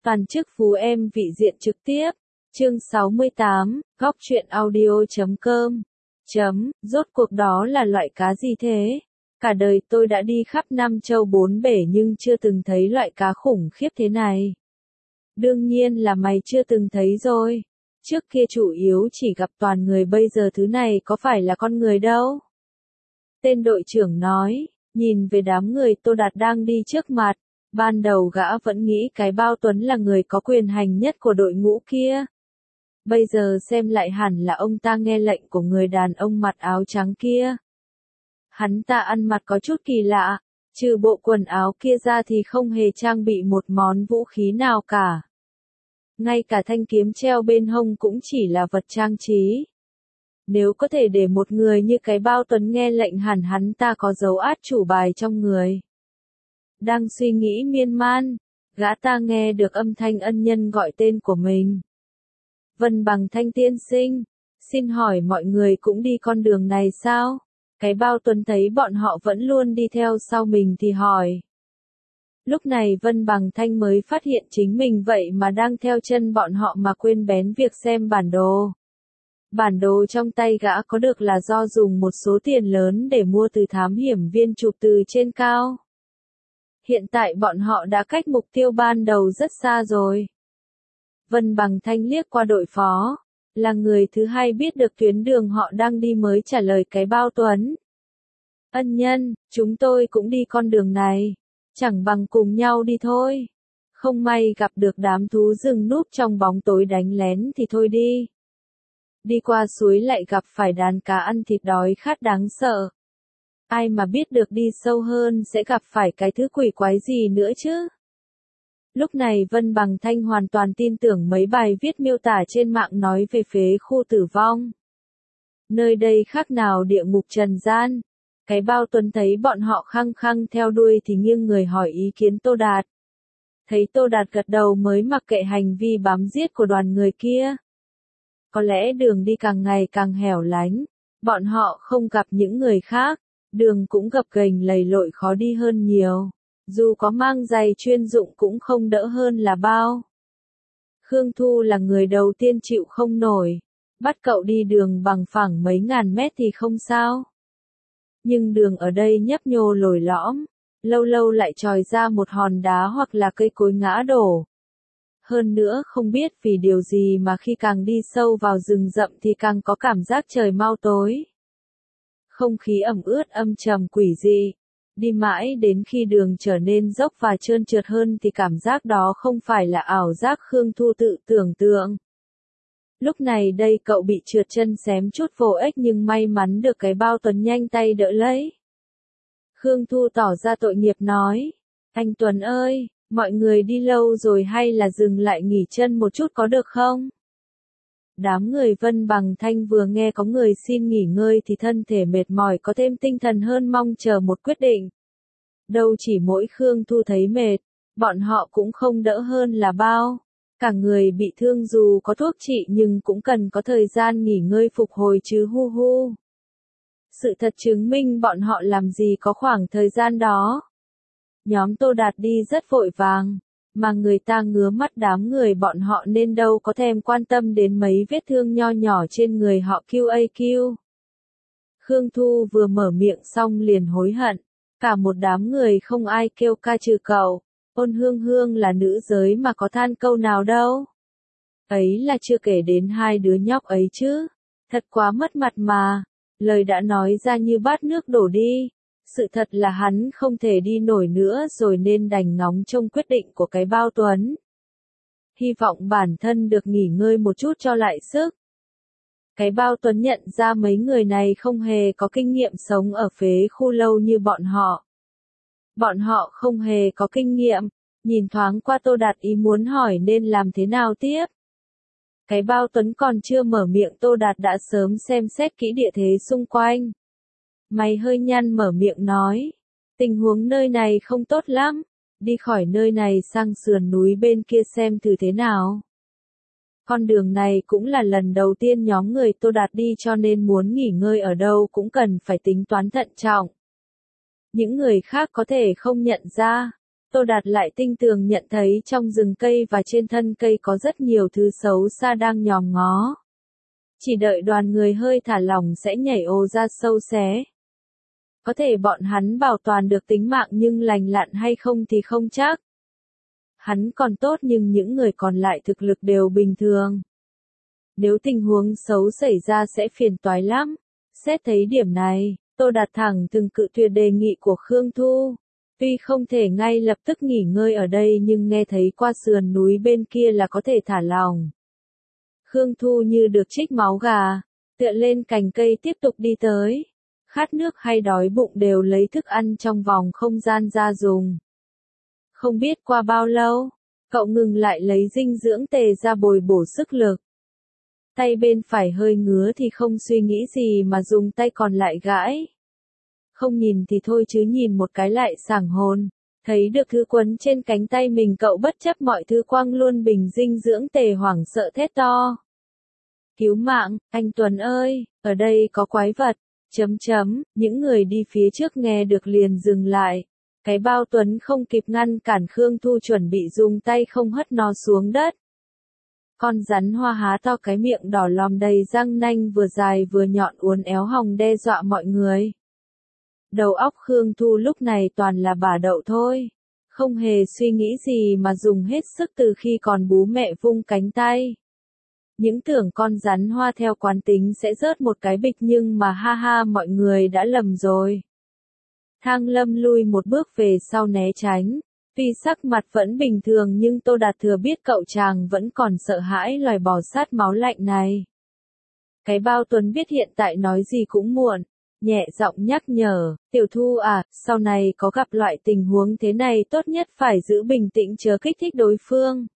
Toàn chức phú em vị diện trực tiếp. Chương 68, góc truyện audio.com. Rốt cuộc đó là loại cá gì thế? Cả đời tôi đã đi khắp năm châu bốn bể nhưng chưa từng thấy loại cá khủng khiếp thế này. Đương nhiên là mày chưa từng thấy rồi. Trước kia chủ yếu chỉ gặp toàn người, bây giờ thứ này có phải là con người đâu. Tên đội trưởng nói, nhìn về đám người Tô Đạt đang đi trước mặt. Ban đầu gã vẫn nghĩ cái Bao Tuấn là người có quyền hành nhất của đội ngũ kia. Bây giờ xem lại hẳn là ông ta nghe lệnh của người đàn ông mặc áo trắng kia. Hắn ta ăn mặc có chút kỳ lạ, trừ bộ quần áo kia ra thì không hề trang bị một món vũ khí nào cả. Ngay cả thanh kiếm treo bên hông cũng chỉ là vật trang trí. Nếu có thể để một người như cái Bao Tuấn nghe lệnh hẳn hắn ta có dấu át chủ bài trong người. Đang suy nghĩ miên man, gã ta nghe được âm thanh ân nhân gọi tên của mình. Vân Bằng Thanh tiên sinh, xin hỏi mọi người cũng đi con đường này sao? Cái Bao Tuấn thấy bọn họ vẫn luôn đi theo sau mình thì hỏi. Lúc này Vân Bằng Thanh mới phát hiện chính mình vậy mà đang theo chân bọn họ mà quên bén việc xem bản đồ. Bản đồ trong tay gã có được là do dùng một số tiền lớn để mua từ thám hiểm viên chụp từ trên cao. Hiện tại bọn họ đã cách mục tiêu ban đầu rất xa rồi. Vân Bằng Thanh liếc qua đội phó, là người thứ hai biết được tuyến đường họ đang đi mới trả lời cái Bao Tuấn. Ân nhân, chúng tôi cũng đi con đường này, chẳng bằng cùng nhau đi thôi. Không may gặp được đám thú rừng núp trong bóng tối đánh lén thì thôi đi. Đi qua suối lại gặp phải đàn cá ăn thịt đói khát đáng sợ. Ai mà biết được đi sâu hơn sẽ gặp phải cái thứ quỷ quái gì nữa chứ. Lúc này Vân Bằng Thanh hoàn toàn tin tưởng mấy bài viết miêu tả trên mạng nói về phế khu tử vong. Nơi đây khác nào địa ngục trần gian. Cái Bao Tuấn thấy bọn họ khăng khăng theo đuôi thì nghiêng người hỏi ý kiến Tô Đạt. Thấy Tô Đạt gật đầu mới mặc kệ hành vi bám giết của đoàn người kia. Có lẽ đường đi càng ngày càng hẻo lánh, bọn họ không gặp những người khác, đường cũng gập ghềnh lầy lội khó đi hơn nhiều. Dù có mang giày chuyên dụng cũng không đỡ hơn là bao. Khương Thu là người đầu tiên chịu không nổi. Bắt cậu đi đường bằng phẳng mấy ngàn mét thì không sao. Nhưng đường ở đây nhấp nhô lồi lõm. Lâu lâu lại tròi ra một hòn đá hoặc là cây cối ngã đổ. Hơn nữa không biết vì điều gì mà khi càng đi sâu vào rừng rậm thì càng có cảm giác trời mau tối. Không khí ẩm ướt âm trầm quỷ dị. Đi mãi đến khi đường trở nên dốc và trơn trượt hơn thì cảm giác đó không phải là ảo giác Khương Thu tự tưởng tượng. Lúc này đây cậu bị trượt chân xém chút vô ích nhưng may mắn được cái Bao Tuấn nhanh tay đỡ lấy. Khương Thu tỏ ra tội nghiệp nói, anh Tuấn ơi, mọi người đi lâu rồi hay là dừng lại nghỉ chân một chút có được không? Đám người Vân Bằng Thanh vừa nghe có người xin nghỉ ngơi thì thân thể mệt mỏi có thêm tinh thần hơn mong chờ một quyết định. Đâu chỉ mỗi Khương Thu thấy mệt, bọn họ cũng không đỡ hơn là bao. Cả người bị thương dù có thuốc trị nhưng cũng cần có thời gian nghỉ ngơi phục hồi chứ hu hu. Sự thật chứng minh bọn họ làm gì có khoảng thời gian đó. Nhóm Tô Đạt đi rất vội vàng. Mà người ta ngứa mắt đám người bọn họ nên đâu có thèm quan tâm đến mấy vết thương nho nhỏ trên người họ QAQ. Khương Thu vừa mở miệng xong liền hối hận. Cả một đám người không ai kêu ca trừ cậu. Ôn Hương Hương là nữ giới mà có than câu nào đâu. Ấy là chưa kể đến hai đứa nhóc ấy chứ. Thật quá mất mặt mà. Lời đã nói ra như bát nước đổ đi. Sự thật là hắn không thể đi nổi nữa rồi nên đành ngóng trông quyết định của cái Bao Tuấn. Hy vọng bản thân được nghỉ ngơi một chút cho lại sức. Cái Bao Tuấn nhận ra mấy người này không hề có kinh nghiệm sống ở phế khu lâu như bọn họ. Bọn họ không hề có kinh nghiệm, nhìn thoáng qua Tô Đạt ý muốn hỏi nên làm thế nào tiếp. Cái Bao Tuấn còn chưa mở miệng Tô Đạt đã sớm xem xét kỹ địa thế xung quanh. Mày hơi nhăn mở miệng nói, tình huống nơi này không tốt lắm, đi khỏi nơi này sang sườn núi bên kia xem thử thế nào. Con đường này cũng là lần đầu tiên nhóm người Tô Đạt đi cho nên muốn nghỉ ngơi ở đâu cũng cần phải tính toán thận trọng. Những người khác có thể không nhận ra, Tô Đạt lại tinh tường nhận thấy trong rừng cây và trên thân cây có rất nhiều thứ xấu xa đang nhòm ngó. Chỉ đợi đoàn người hơi thả lỏng sẽ nhảy ồ ra sâu xé. Có thể bọn hắn bảo toàn được tính mạng nhưng lành lặn hay không thì không chắc. Hắn còn tốt nhưng những người còn lại thực lực đều bình thường. Nếu tình huống xấu xảy ra sẽ phiền toái lắm. Xét thấy điểm này, Tô Đạt thẳng thừng cự tuyệt đề nghị của Khương Thu. Tuy không thể ngay lập tức nghỉ ngơi ở đây nhưng nghe thấy qua sườn núi bên kia là có thể thả lỏng. Khương Thu như được trích máu gà, tựa lên cành cây tiếp tục đi tới. Khát nước hay đói bụng đều lấy thức ăn trong vòng không gian ra dùng. Không biết qua bao lâu, cậu ngừng lại lấy dinh dưỡng tề ra bồi bổ sức lực. Tay bên phải hơi ngứa thì không suy nghĩ gì mà dùng tay còn lại gãi. Không nhìn thì thôi chứ nhìn một cái lại sảng hồn. Thấy được thứ quấn trên cánh tay mình cậu bất chấp mọi thứ quăng luôn bình dinh dưỡng tề hoảng sợ thét to. Cứu mạng, anh Tuấn ơi, ở đây có quái vật. Những người đi phía trước nghe được liền dừng lại. Cái bao Tuấn không kịp ngăn cản Khương Thu chuẩn bị dùng tay không hất nó xuống đất. Con rắn hoa há to cái miệng đỏ lòm đầy răng nanh vừa dài vừa nhọn uốn éo hòng đe dọa mọi người. Đầu óc Khương Thu lúc này toàn là bả đậu thôi. Không hề suy nghĩ gì mà dùng hết sức từ khi còn bú mẹ vung cánh tay. Những tưởng con rắn hoa theo quán tính sẽ rớt một cái bịch nhưng mà ha ha mọi người đã lầm rồi. Thang Lâm lui một bước về sau né tránh. Tuy sắc mặt vẫn bình thường nhưng Tô Đạt thừa biết cậu chàng vẫn còn sợ hãi loài bò sát máu lạnh này. Cái bao Tuấn biết hiện tại nói gì cũng muộn. Nhẹ giọng nhắc nhở, Tiểu Thu à, sau này có gặp loại tình huống thế này tốt nhất phải giữ bình tĩnh chớ kích thích đối phương.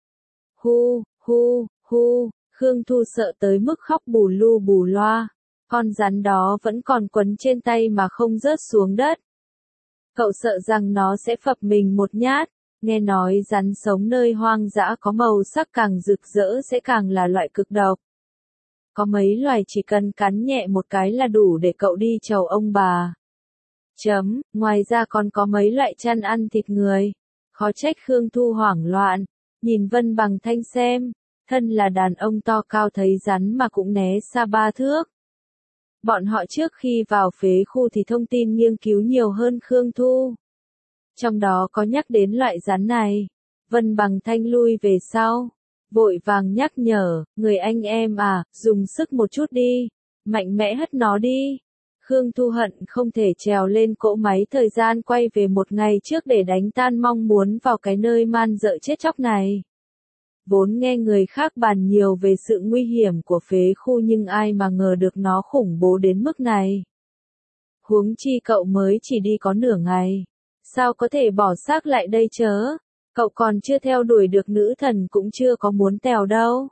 Hu, Khương Thu sợ tới mức khóc bù lu bù loa. Con rắn đó vẫn còn quấn trên tay mà không rớt xuống đất. Cậu sợ rằng nó sẽ phập mình một nhát. Nghe nói rắn sống nơi hoang dã có màu sắc càng rực rỡ sẽ càng là loại cực độc. Có mấy loài chỉ cần cắn nhẹ một cái là đủ để cậu đi chầu ông bà. Ngoài ra còn có mấy loại chăn ăn thịt người. Khó trách Khương Thu hoảng loạn. Nhìn Vân Bằng Thanh xem. Thân là đàn ông to cao thấy rắn mà cũng né xa 3 thước. Bọn họ trước khi vào phế khu thì thông tin nghiên cứu nhiều hơn Khương Thu. Trong đó có nhắc đến loại rắn này. Vân Bằng Thanh lui về sau. Vội vàng nhắc nhở, người anh em à, dùng sức một chút đi. Mạnh mẽ hất nó đi. Khương Thu hận không thể trèo lên cỗ máy thời gian quay về một ngày trước để đánh tan mong muốn vào cái nơi man dợ chết chóc này. Vốn nghe người khác bàn nhiều về sự nguy hiểm của phế khu nhưng ai mà ngờ được nó khủng bố đến mức này. Huống chi cậu mới chỉ đi có nửa ngày. Sao có thể bỏ xác lại đây chớ? Cậu còn chưa theo đuổi được nữ thần cũng chưa có muốn tèo đâu.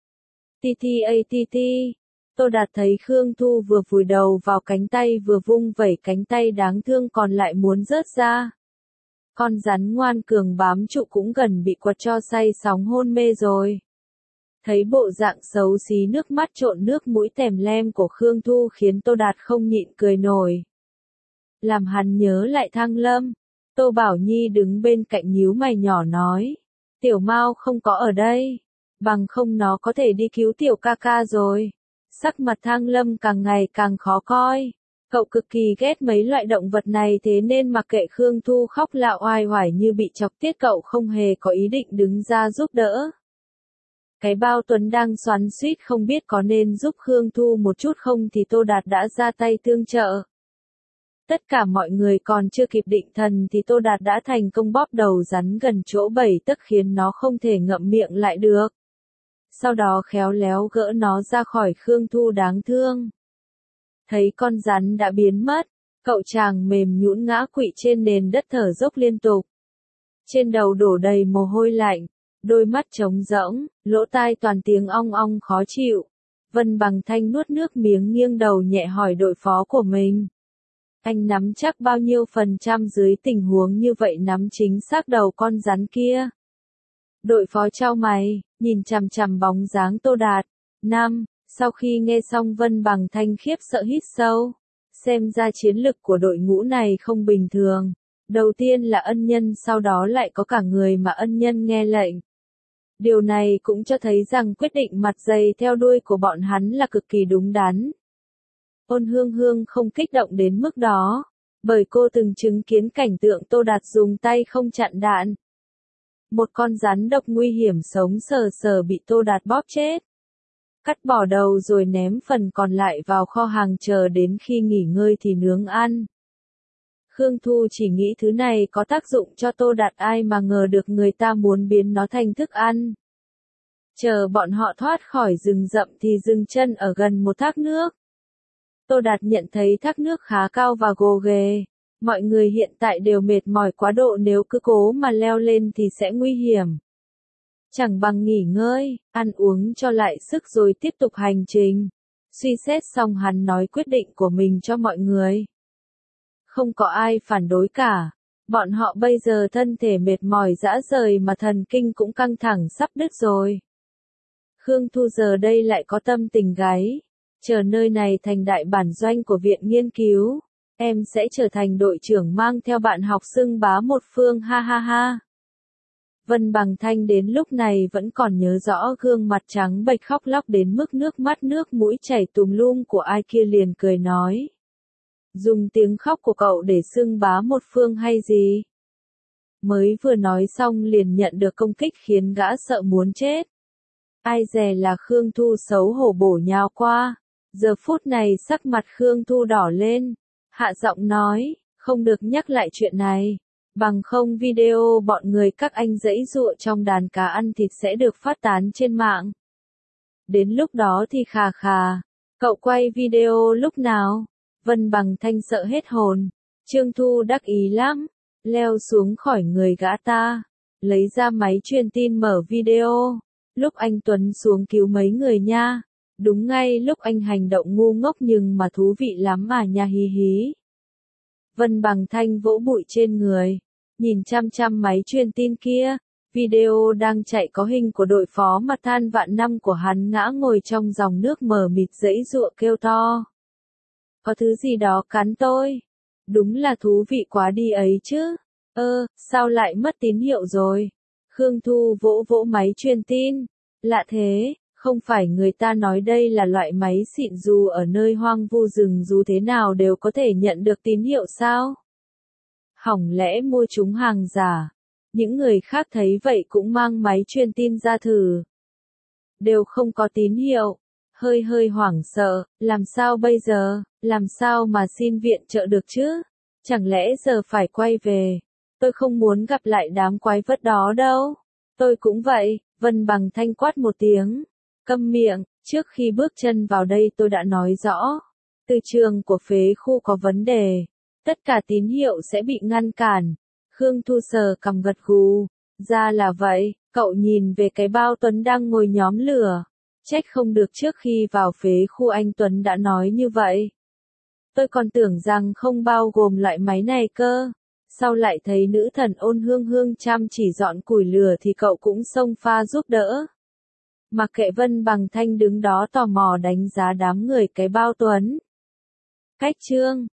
Tô Đạt thấy Khương Thu vừa vùi đầu vào cánh tay vừa vung vẩy cánh tay đáng thương còn lại muốn rớt ra. Con rắn ngoan cường bám trụ cũng gần bị quật cho say sóng hôn mê rồi. Thấy bộ dạng xấu xí nước mắt trộn nước mũi tèm lem của Khương Thu khiến Tô Đạt không nhịn cười nổi. Làm hắn nhớ lại Thang Lâm. Tô Bảo Nhi đứng bên cạnh nhíu mày nhỏ nói. Tiểu Mao không có ở đây. Bằng không nó có thể đi cứu tiểu ca ca rồi. Sắc mặt Thang Lâm càng ngày càng khó coi. Cậu cực kỳ ghét mấy loại động vật này thế nên mặc kệ Khương Thu khóc lạo oai oải như bị chọc tiết cậu không hề có ý định đứng ra giúp đỡ. Cái bao Tuấn đang xoắn xuýt không biết có nên giúp Khương Thu một chút không thì Tô Đạt đã ra tay tương trợ. Tất cả mọi người còn chưa kịp định thần thì Tô Đạt đã thành công bóp đầu rắn gần chỗ 7 tấc khiến nó không thể ngậm miệng lại được. Sau đó khéo léo gỡ nó ra khỏi Khương Thu đáng thương. Thấy con rắn đã biến mất, cậu chàng mềm nhũn ngã quỵ trên nền đất thở dốc liên tục. Trên đầu đổ đầy mồ hôi lạnh, đôi mắt trống rỗng, lỗ tai toàn tiếng ong ong khó chịu. Vân Bằng Thanh nuốt nước miếng nghiêng đầu nhẹ hỏi đội phó của mình. Anh nắm chắc bao nhiêu % dưới tình huống như vậy nắm chính xác đầu con rắn kia. Đội phó chau mày, nhìn chằm chằm bóng dáng Tô Đạt. Sau khi nghe xong Vân Bằng Thanh khiếp sợ hít sâu. Xem ra chiến lực của đội ngũ này không bình thường. Đầu tiên là ân nhân, sau đó lại có cả người mà ân nhân nghe lệnh. Điều này cũng cho thấy rằng quyết định mặt dày theo đuôi của bọn hắn là cực kỳ đúng đắn. Ôn Hương Hương không kích động đến mức đó, bởi cô từng chứng kiến cảnh tượng Tô Đạt dùng tay không chặn đạn. Một con rắn độc nguy hiểm sống sờ sờ bị Tô Đạt bóp chết. Cắt bỏ đầu rồi ném phần còn lại vào kho hàng chờ đến khi nghỉ ngơi thì nướng ăn. Khương Thu chỉ nghĩ thứ này có tác dụng cho Tô Đạt, ai mà ngờ được người ta muốn biến nó thành thức ăn. Chờ bọn họ thoát khỏi rừng rậm thì dừng chân ở gần một thác nước. Tô Đạt nhận thấy thác nước khá cao và gồ ghề. Mọi người hiện tại đều mệt mỏi quá độ, nếu cứ cố mà leo lên thì sẽ nguy hiểm. Chẳng bằng nghỉ ngơi, ăn uống cho lại sức rồi tiếp tục hành trình. Suy xét xong hắn nói quyết định của mình cho mọi người. Không có ai phản đối cả. Bọn họ bây giờ thân thể mệt mỏi rã rời mà thần kinh cũng căng thẳng sắp đứt rồi. Khương Thu giờ đây lại có tâm tình gáy. Chờ nơi này thành đại bản doanh của viện nghiên cứu. Em sẽ trở thành đội trưởng mang theo bạn học xưng bá một phương, ha ha ha. Vân Bằng Thanh đến lúc này vẫn còn nhớ rõ gương mặt trắng bệch khóc lóc đến mức nước mắt nước mũi chảy tùm lum của ai kia, liền cười nói. Dùng tiếng khóc của cậu để xưng bá một phương hay gì? Mới vừa nói xong liền nhận được công kích khiến gã sợ muốn chết. Ai dè là Khương Thu xấu hổ bổ nhào qua. Giờ phút này sắc mặt Khương Thu đỏ lên. Hạ giọng nói, không được nhắc lại chuyện này. Bằng không video bọn người các anh giãy giụa trong đàn cá ăn thịt sẽ được phát tán trên mạng. Đến lúc đó thì khà khà. Cậu quay video lúc nào? Vân Bằng Thanh sợ hết hồn. Trương Thu đắc ý lắm. Leo xuống khỏi người gã ta. Lấy ra máy truyền tin mở video. Lúc anh Tuấn xuống cứu mấy người nha. Đúng ngay lúc anh hành động ngu ngốc nhưng mà thú vị lắm mà nha, hí hí. Vân Bằng Thanh vỗ bụi trên người. Nhìn chăm chăm máy truyền tin kia. Video đang chạy có hình của đội phó mặt than vạn năm của hắn ngã ngồi trong dòng nước mờ mịt giãy giụa kêu to. Có thứ gì đó cắn tôi. Đúng là thú vị quá đi ấy chứ. Sao lại mất tín hiệu rồi? Khương Thu vỗ vỗ máy truyền tin. Lạ thế, không phải người ta nói đây là loại máy xịn, dù ở nơi hoang vu rừng dù thế nào đều có thể nhận được tín hiệu sao? Hỏng lẽ mua chúng hàng giả. Những người khác thấy vậy cũng mang máy truyền tin ra thử. Đều không có tín hiệu. Hơi hoảng sợ, làm sao bây giờ, làm sao mà xin viện trợ được chứ? Chẳng lẽ giờ phải quay về? Tôi không muốn gặp lại đám quái vật đó đâu. Tôi cũng vậy. Vân Bằng Thanh quát một tiếng. Câm miệng, trước khi bước chân vào đây tôi đã nói rõ. Từ trường của phế khu có vấn đề. Tất cả tín hiệu sẽ bị ngăn cản. Khương Thu sờ cằm gật gù. Ra là vậy, cậu nhìn về cái bao Tuấn đang ngồi nhóm lửa. Trách không được trước khi vào phế khu anh Tuấn đã nói như vậy. Tôi còn tưởng rằng không bao gồm loại máy này cơ. Sau lại thấy nữ thần Ôn Hương Hương chăm chỉ dọn củi lửa thì cậu cũng xông pha giúp đỡ. Mặc kệ Vân Bằng Thanh đứng đó tò mò đánh giá đám người cái bao Tuấn. Cách chương